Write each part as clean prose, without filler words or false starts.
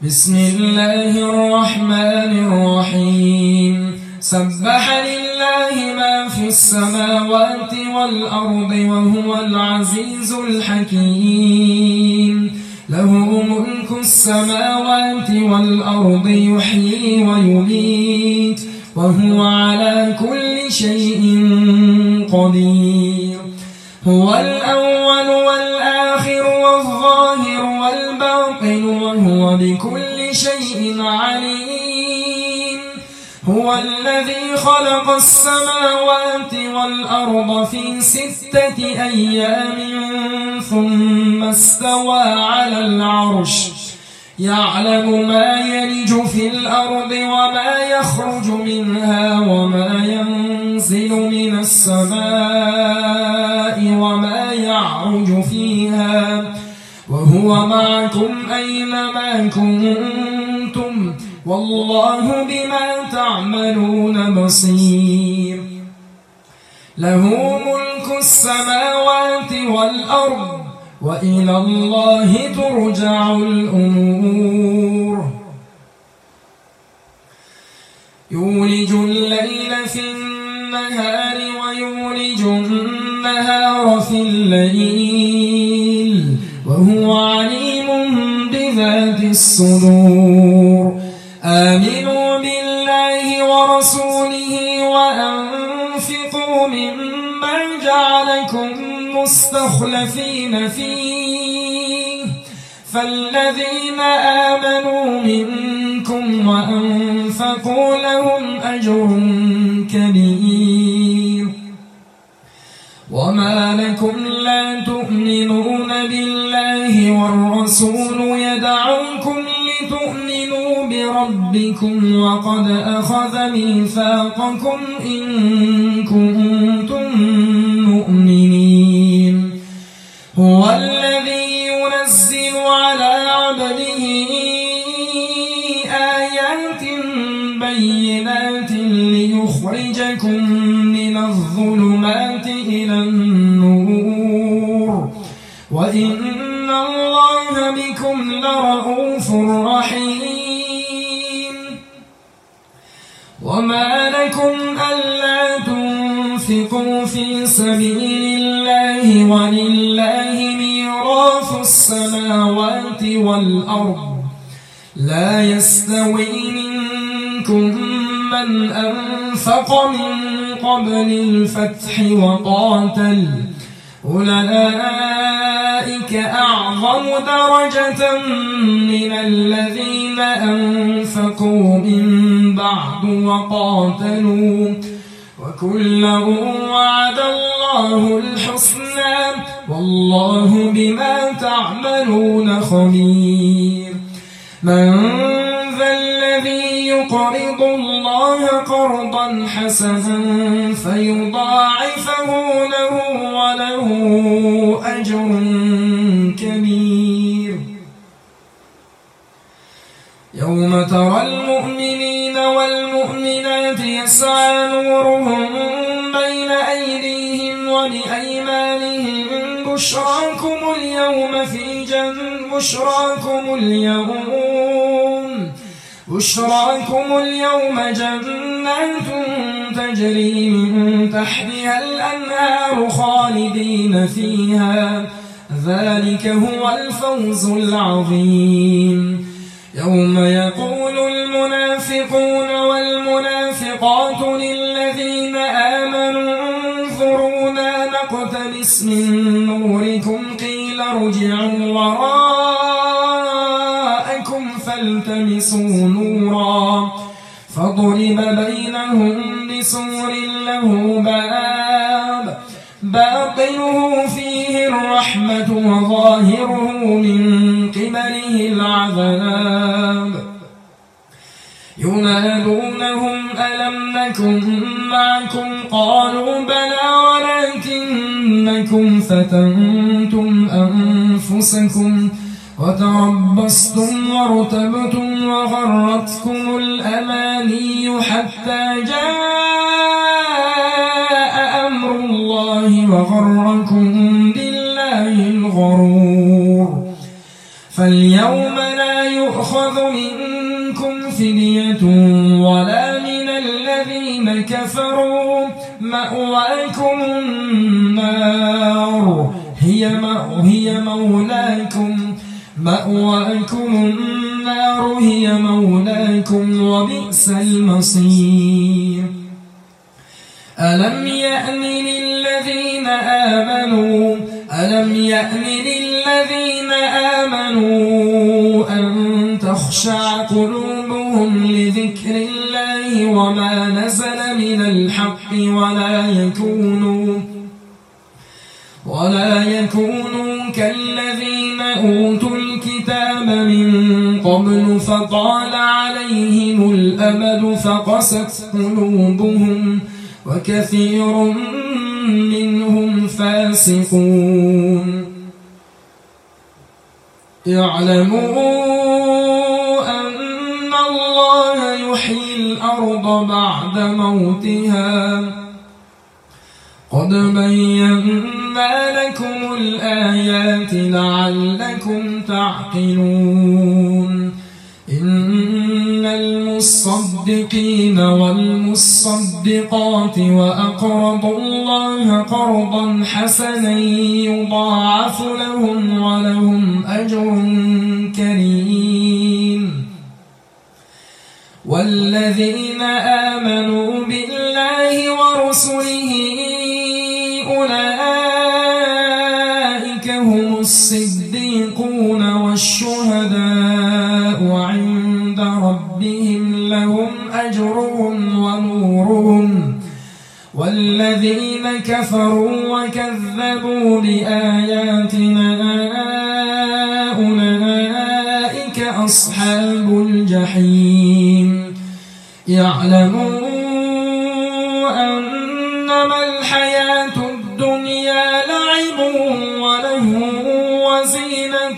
بسم الله الرحمن الرحيم سبح لله ما في السماوات والأرض وهو العزيز الحكيم له ملك السماوات والأرض يحيي ويميت وهو على كل شيء قدير هو الأول والآخر والظاهر والباطن وهو بكل شيء عليم هو الذي خلق السماوات والأرض في 6 أيام ثم استوى على العرش يعلم ما يلج في الأرض وما يخرج منها وما ينزل من السماء وما يعرج فيها وهو معكم أينما كنتم والله بما تعملون بصير له ملك السماوات والأرض وإلى الله ترجع الأمور يولج الليل في النهار ويولج النهار في الليل وهو عليم بذات الصدور آمنوا بالله ورسوله وأنفقوا مما جعلكم مستخلفين فيه فالذين آمنوا منكم وأنفقوا لهم أجر كبير وما لكم لا تؤمنون بالله والرسول يدعوكم لتؤمنوا بربكم وقد أخذ ميثاقكم إن كنتم مؤمنين هو الذي ينزل على عبده آيات بينات ليخرجكم من الظلمات إلى النور وإن الله بكم لرؤوف رحيم وما لكم ألا تنفقوا في سبيل الله ولله ميراث السماوات والأرض لا يستوي منكم من أنفق من قبل الفتح وقاتل أولئك أعظم درجة من الذين أنفقوا من بعد وقاتلوا وكلا وعد الله الحسنى والله بما تعملون خبير من ذا الذي يقرض الله قرضا حسنا فيضاعفه له وله أجر كبير يوم ترى المؤمنين والمؤمنات يسعى نورهم بين أيديهم وبأيمانهم بشراكم اليوم جنات تجري من تحتها الأنهار خالدين فيها ذلك هو الفوز العظيم يوم يقول المنافقون والمنافقات للذين آمنوا انظرونا نقتبس من نوركم قيل ارجعوا وراءكم فالتمسوا نورا فضرب بينهم بسور له باب باطنه فيه الرحمة وظاهره من قبله العذاب ينادونهم ألم نكن معكم قالوا بلى ولكنكم فتنتم أنفسكم وتربصتم وارتبتم وغرتكم الأماني حتى جاء أمر الله وغركم بالله الغرور فاليوم لا يؤخذ منكم فدية ولا من الذين كفروا مأواكم النار هي مولاكم وبئس المصير ألم يأن للذين آمنوا أن تخشع قلوبهم لذكر الله وما نزل من الحق ولا يكونوا كالذين أوتوا الكتاب من قبل فطال عليهم الأمد فقست قلوبهم وكثير منهم فاسقون اعلموا أن الله يحيي الأرض بعد موتها قد بينا لكم الآيات لعلكم تعقلون إن المصدقين والمصدقات وأقرضوا الله قرضا حسنا يضاعف لهم ولهم أجر كريم والذين آمنوا بالله ورسله أولئك هم الصديقون والشهداء عند ربهم لهم أجرهم ونورهم والذين كفروا وكذبوا بآياتنا أولئك أصحاب الجحيم يعلمون أنما الحياة الدنيا لعب وله وزينة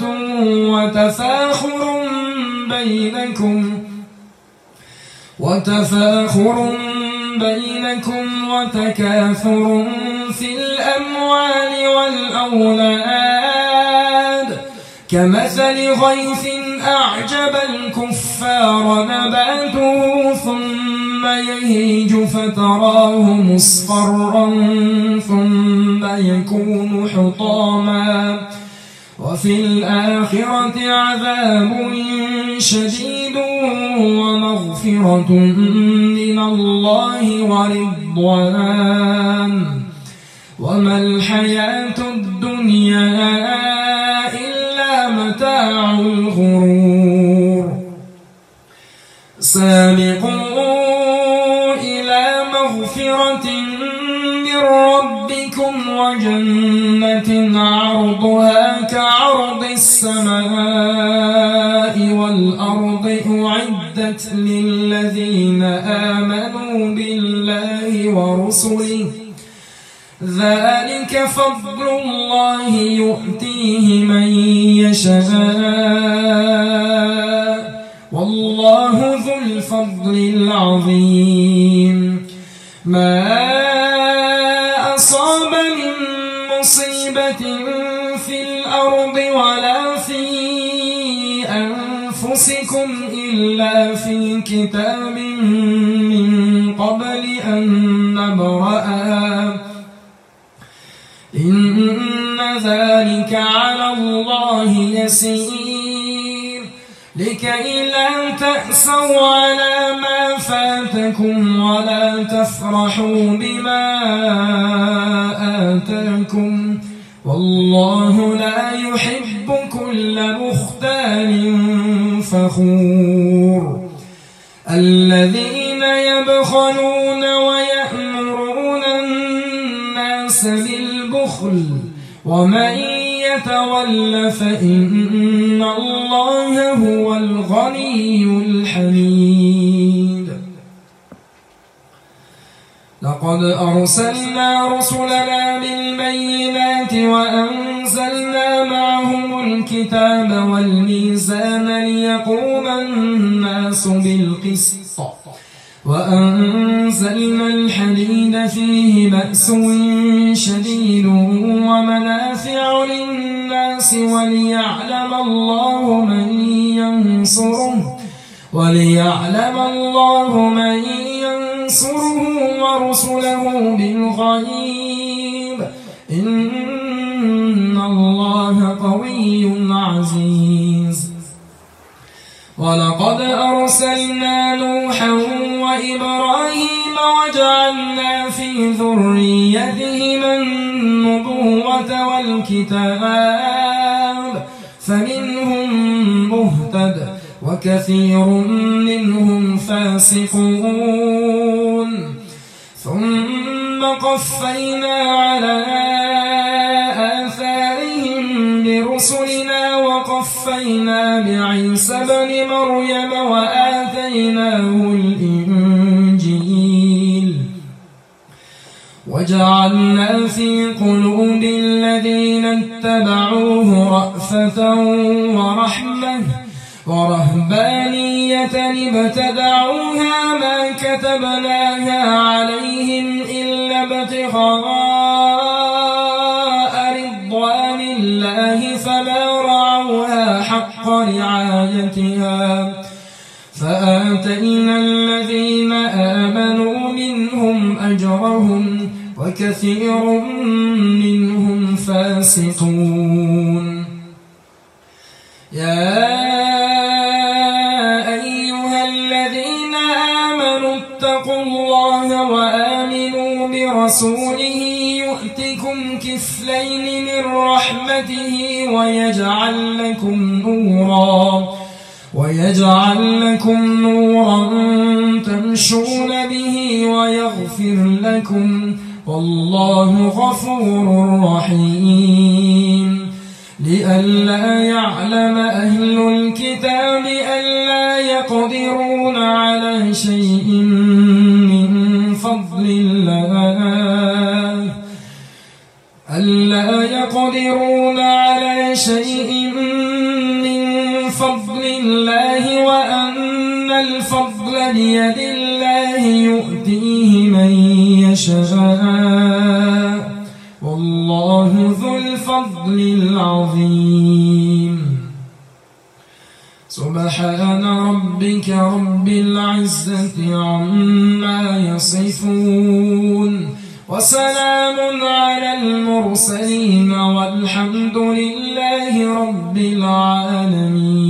وتفاخر بينكم وتكاثر في الأموال والأولاد كمثل غيث أعجب الكفار نباته ثم يهيج فتراه مصفرا ثم يكون حطاما وفي الآخرة عذاب شديد ومغفرة من الله ورضوان وما الحياة الدنيا إلا متاع الغرور سابقوا إلى مغفرة من ربكم وجنة عرضها كعرض السماء والأرض أعدت للذين آمنوا بالله ورسله ذلك فضل الله يؤتيه من يشاء والله ذو الفضل العظيم ما أصاب من مصيبة في الأرض ولا في أنفسكم إلا في كتاب من قبل أن نبرأها إن ذلك على الله يسير لكي لا تأسوا على ما فاتكم ولا تفرحوا بما آتاكم والله لا يحب كل مختال فخور الذين يبخلون ويأمرون الناس بالبخل ومن يتول فإن الله هو الغني الحميد لقد أرسلنا رسلنا بالبينات وأنزلنا معهم الكتاب والميزان ليقوم الناس بالقسط وأنزلنا الحديد فيه بأس شديد ومنافع للناس الناس وليعلم الله من ينصره ورسله بالغيب إن الله قوي عزيز ولقد أرسلنا نوحا وإبراهيم وجعلنا في ذريتهما النبوة والكتاب فمنهم مهتد وكثير منهم فاسقون ثم قفينا على آثارهم برسلنا وقفينا بعيسى ابن مريم وآتيناه الإنجيل وجعلنا في قلوب الذين اتبعوه رأفة ورحمة ورهبانية ابتدعوها ما كتبناها عليهم إلا ابتغاء رضوان الله فما رعوها حق رعايتها فآتينا الذين آمنوا منهم أجرهم وكثير منهم فاسقون يا أيها الذين آمنوا اتقوا الله وآمنوا برسوله يؤتكم كفلين من رحمته ويجعل لكم نورا تمشون به ويغفر لكم والله غفور رحيم لئلا يعلم أهل الكتاب ألا يقدرون على شيء من فضل الله وأن الفضل بيد الله يؤتيه من يشاء والله ذو الفضل العظيم سبحان ربك رب العزة عما يصفون وسلام على المرسلين والحمد لله رب العالمين.